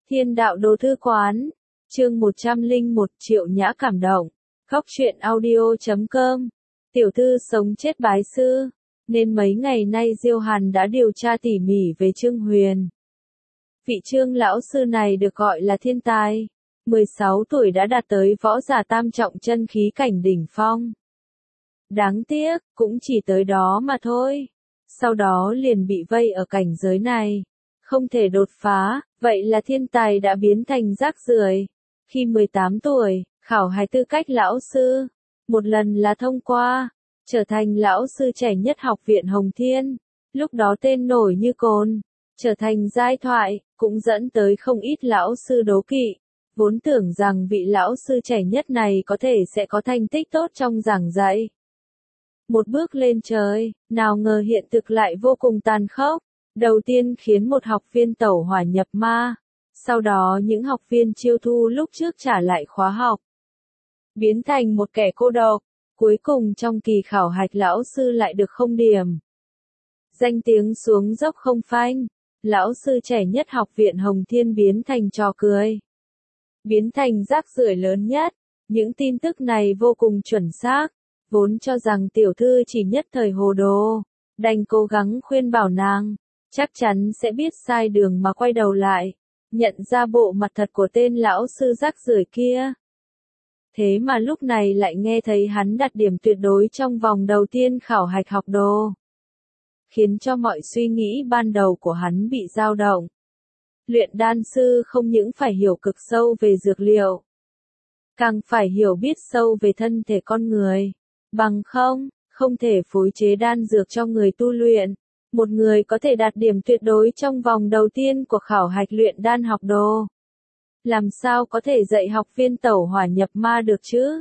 Thiên đạo đồ thư quán, chương 101 Triệu Nhã cảm động, Góc truyện audio.com, tiểu thư sống chết bái sư, nên mấy ngày nay Diêu Hàn đã điều tra tỉ mỉ về Trương Huyền. Vị Trương lão sư này được gọi là thiên tài, 16 tuổi đã đạt tới võ giả tam trọng chân khí cảnh đỉnh phong. Đáng tiếc, cũng chỉ tới đó mà thôi. Sau đó liền bị vây ở cảnh giới này, không thể đột phá, vậy là thiên tài đã biến thành rác rưởi. Khi 18 tuổi, khảo hạch tư cách lão sư, một lần là thông qua, trở thành lão sư trẻ nhất học viện Hồng Thiên, lúc đó tên nổi như cồn, trở thành giai thoại, cũng dẫn tới không ít lão sư đố kỵ, vốn tưởng rằng vị lão sư trẻ nhất này có thể sẽ có thành tích tốt trong giảng dạy. Một bước lên trời, nào ngờ hiện thực lại vô cùng tàn khốc. Đầu tiên khiến một học viên tẩu hỏa nhập ma, sau đó những học viên chiêu thu lúc trước trả lại khóa học, biến thành một kẻ cô độc, cuối cùng trong kỳ khảo hạch lão sư lại được không điểm. Danh tiếng xuống dốc không phanh, lão sư trẻ nhất học viện Hồng Thiên biến thành trò cười, biến thành rác rưởi lớn nhất. Những tin tức này vô cùng chuẩn xác, vốn cho rằng tiểu thư chỉ nhất thời hồ đồ, đành cố gắng khuyên bảo nàng, chắc chắn sẽ biết sai đường mà quay đầu lại, nhận ra bộ mặt thật của tên lão sư rác rưởi kia. Thế mà lúc này lại nghe thấy hắn đạt điểm tuyệt đối trong vòng đầu tiên khảo hạch học đồ, khiến cho mọi suy nghĩ ban đầu của hắn bị dao động. Luyện đan sư không những phải hiểu cực sâu về dược liệu, càng phải hiểu biết sâu về thân thể con người, bằng không thể phối chế đan dược cho người tu luyện. Một người có thể đạt điểm tuyệt đối trong vòng đầu tiên của khảo hạch luyện đan học đồ, làm sao có thể dạy học viên tẩu hỏa nhập ma được chứ?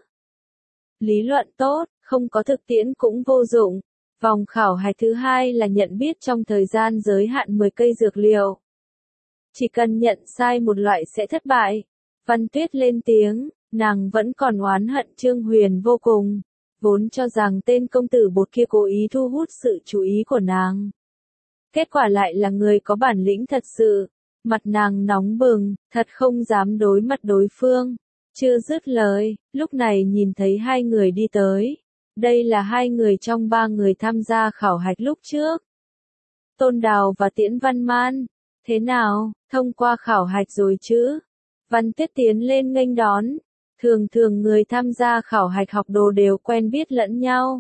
Lý luận tốt, không có thực tiễn cũng vô dụng. Vòng khảo hạch thứ hai là nhận biết trong thời gian giới hạn 10 cây dược liệu. Chỉ cần nhận sai một loại sẽ thất bại. Văn Tuyết lên tiếng, nàng vẫn còn oán hận Trương Huyền vô cùng, vốn cho rằng tên công tử bột kia cố ý thu hút sự chú ý của nàng. Kết quả lại là người có bản lĩnh thật sự, mặt nàng nóng bừng, thật không dám đối mặt đối phương. Chưa dứt lời, lúc này nhìn thấy hai người đi tới. Đây là hai người trong ba người tham gia khảo hạch lúc trước. Tôn Đào và Tiễn Văn Man. Thế nào, thông qua khảo hạch rồi chứ? Văn Tuyết tiến lên nghênh đón. Thường thường người tham gia khảo hạch học đồ đều quen biết lẫn nhau.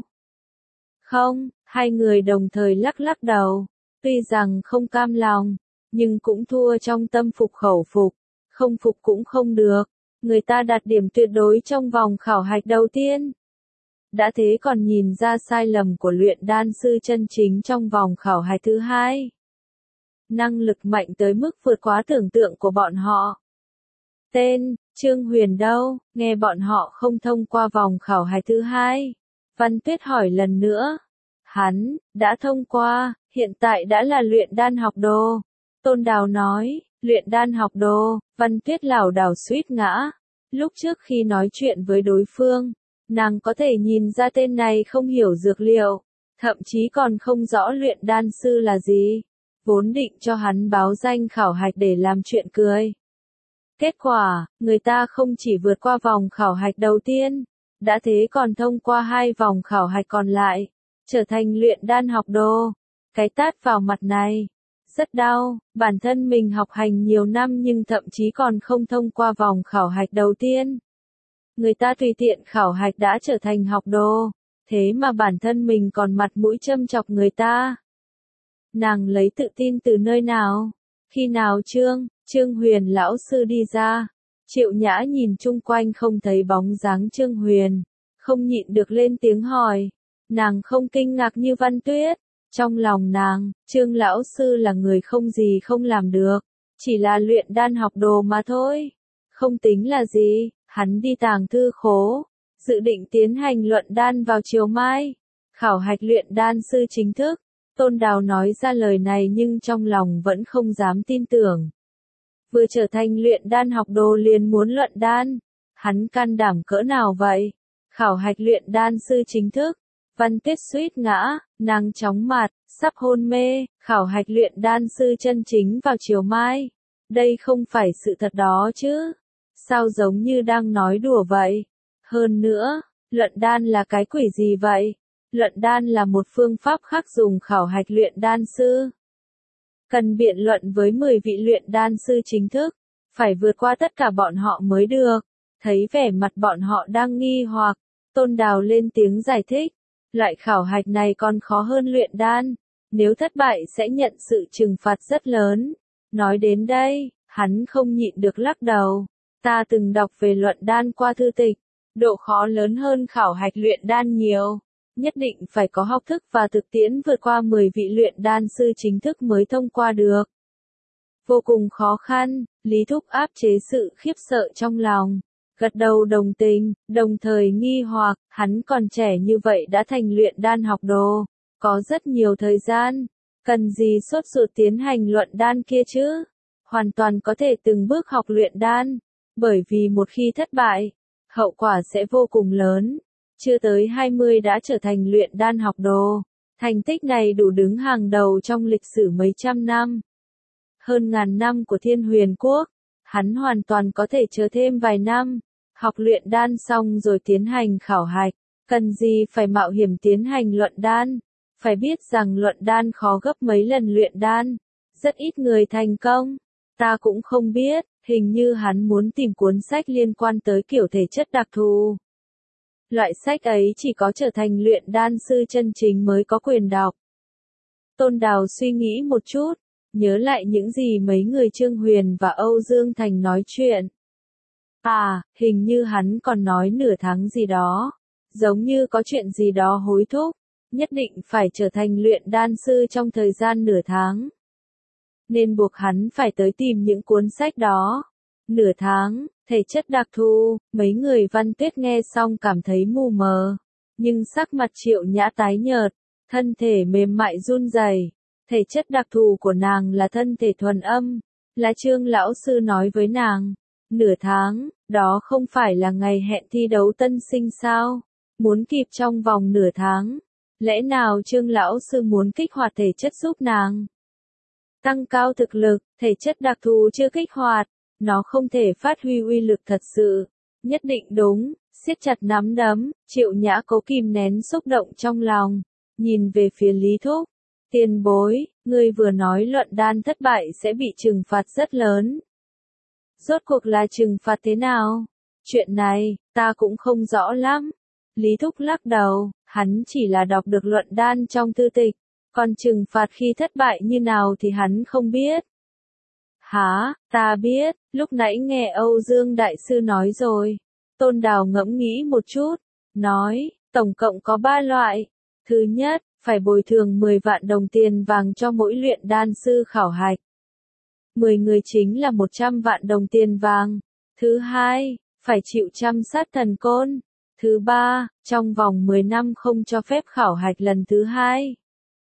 Không, hai người đồng thời lắc lắc đầu. Tuy rằng không cam lòng, nhưng cũng thua trong tâm phục khẩu phục, không phục cũng không được. Người ta đạt điểm tuyệt đối trong vòng khảo hạch đầu tiên. Đã thế còn nhìn ra sai lầm của luyện đan sư chân chính trong vòng khảo hạch thứ hai. Năng lực mạnh tới mức vượt quá tưởng tượng của bọn họ. Tên, Trương Huyền đâu, nghe bọn họ không thông qua vòng khảo hạch thứ hai. Văn Tuyết hỏi lần nữa. Hắn, đã thông qua, hiện tại đã là luyện đan học đồ. Tôn Đào nói, luyện đan học đồ. Văn Tuyết lảo đảo suýt ngã. Lúc trước khi nói chuyện với đối phương, nàng có thể nhìn ra tên này không hiểu dược liệu, thậm chí còn không rõ luyện đan sư là gì. Vốn định cho hắn báo danh khảo hạch để làm chuyện cười. Kết quả, người ta không chỉ vượt qua vòng khảo hạch đầu tiên, đã thế còn thông qua hai vòng khảo hạch còn lại, trở thành luyện đan học đồ. Cái tát vào mặt này, rất đau, bản thân mình học hành nhiều năm nhưng thậm chí còn không thông qua vòng khảo hạch đầu tiên. Người ta tùy tiện khảo hạch đã trở thành học đồ, thế mà bản thân mình còn mặt mũi châm chọc người ta. Nàng lấy tự tin từ nơi nào? Khi nào Trương Huyền lão sư đi ra? Triệu Nhã nhìn chung quanh không thấy bóng dáng Trương Huyền, không nhịn được lên tiếng hỏi. Nàng không kinh ngạc như Văn Tuyết. Trong lòng nàng, Trương lão sư là người không gì không làm được, chỉ là luyện đan học đồ mà thôi. Không tính là gì, hắn đi tàng thư khố, dự định tiến hành luận đan vào chiều mai. Khảo hạch luyện đan sư chính thức. Tôn Đào nói ra lời này nhưng trong lòng vẫn không dám tin tưởng. Vừa trở thành luyện đan học đồ liền muốn luận đan. Hắn can đảm cỡ nào vậy? Khảo hạch luyện đan sư chính thức. Văn Tuyết suýt ngã, nàng chóng mặt, sắp hôn mê. Khảo hạch luyện đan sư chân chính vào chiều mai. Đây không phải sự thật đó chứ. Sao giống như đang nói đùa vậy? Hơn nữa, luyện đan là cái quỷ gì vậy? Luyện đan là một phương pháp khác dùng khảo hạch luyện đan sư. Cần biện luận với 10 vị luyện đan sư chính thức, phải vượt qua tất cả bọn họ mới được. Thấy vẻ mặt bọn họ đang nghi hoặc, Tôn Đào lên tiếng giải thích. Loại khảo hạch này còn khó hơn luyện đan. Nếu thất bại sẽ nhận sự trừng phạt rất lớn. Nói đến đây, hắn không nhịn được lắc đầu. Ta từng đọc về luyện đan qua thư tịch. Độ khó lớn hơn khảo hạch luyện đan nhiều. Nhất định phải có học thức và thực tiễn vượt qua 10 vị luyện đan sư chính thức mới thông qua được. Vô cùng khó khăn, Lý Thúc áp chế sự khiếp sợ trong lòng. Gật đầu đồng tình, đồng thời nghi hoặc, hắn còn trẻ như vậy đã thành luyện đan học đồ. Có rất nhiều thời gian. Cần gì sốt ruột tiến hành luyện đan kia chứ? Hoàn toàn có thể từng bước học luyện đan. Bởi vì một khi thất bại, hậu quả sẽ vô cùng lớn. Chưa tới 20 đã trở thành luyện đan học đồ. Thành tích này đủ đứng hàng đầu trong lịch sử mấy trăm năm. Hơn ngàn năm của Thiên Huyền Quốc. Hắn hoàn toàn có thể chờ thêm vài năm. Học luyện đan xong rồi tiến hành khảo hạch. Cần gì phải mạo hiểm tiến hành luyện đan. Phải biết rằng luyện đan khó gấp mấy lần luyện đan. Rất ít người thành công. Ta cũng không biết, hình như hắn muốn tìm cuốn sách liên quan tới kiểu thể chất đặc thù. Loại sách ấy chỉ có trở thành luyện đan sư chân chính mới có quyền đọc. Tôn Đào suy nghĩ một chút, nhớ lại những gì mấy người Trương Huyền và Âu Dương Thành nói chuyện. À, hình như hắn còn nói nửa tháng gì đó. Giống như có chuyện gì đó hối thúc. Nhất định phải trở thành luyện đan sư trong thời gian nửa tháng. Nên buộc hắn phải tới tìm những cuốn sách đó. Nửa tháng, thể chất đặc thù, mấy người Văn Tuyết nghe xong cảm thấy mù mờ. Nhưng sắc mặt Triệu Nhã tái nhợt, thân thể mềm mại run rẩy. Thể chất đặc thù của nàng là thân thể thuần âm, là Trương lão sư nói với nàng. Nửa tháng, đó không phải là ngày hẹn thi đấu tân sinh sao? Muốn kịp trong vòng nửa tháng. Lẽ nào Trương lão sư muốn kích hoạt thể chất giúp nàng tăng cao thực lực, thể chất đặc thù chưa kích hoạt, nó không thể phát huy uy lực thật sự. Nhất định đúng, siết chặt nắm đấm, Triệu Nhã cố kìm nén xúc động trong lòng, nhìn về phía Lý Thúc. Tiền bối, ngươi vừa nói luận đan thất bại sẽ bị trừng phạt rất lớn. Rốt cuộc là trừng phạt thế nào? Chuyện này, ta cũng không rõ lắm. Lý Thúc lắc đầu, hắn chỉ là đọc được luận đan trong thư tịch, còn trừng phạt khi thất bại như nào thì hắn không biết. Hả, ta biết, lúc nãy nghe Âu Dương Đại Sư nói rồi. Tôn Đào ngẫm nghĩ một chút, nói, tổng cộng có 3 loại. Thứ nhất, phải bồi thường 10 vạn đồng tiền vàng cho mỗi luyện đan sư khảo hạch. 10 người chính là 100 vạn đồng tiền vàng. Thứ hai, phải chịu chăm sát thần côn. Thứ ba, trong vòng 10 năm không cho phép khảo hạch lần thứ hai.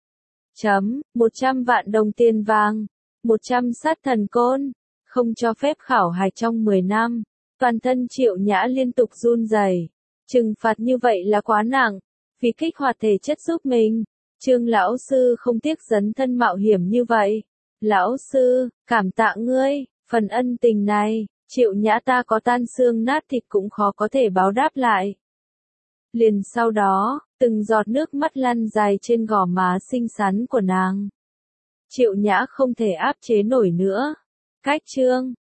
100 vạn đồng tiền vàng, 100 sát thần côn, không cho phép khảo hạch trong 10 năm. Toàn thân Triệu Nhã liên tục run rẩy. Trừng phạt như vậy là quá nặng, vì kích hoạt thể chất giúp mình. Trương lão sư không tiếc dấn thân mạo hiểm như vậy. Lão sư, cảm tạ ngươi, phần ân tình này, Triệu Nhã ta có tan xương nát thịt cũng khó có thể báo đáp lại. Liền sau đó, từng giọt nước mắt lăn dài trên gò má xinh xắn của nàng. Triệu Nhã không thể áp chế nổi nữa. Cách chương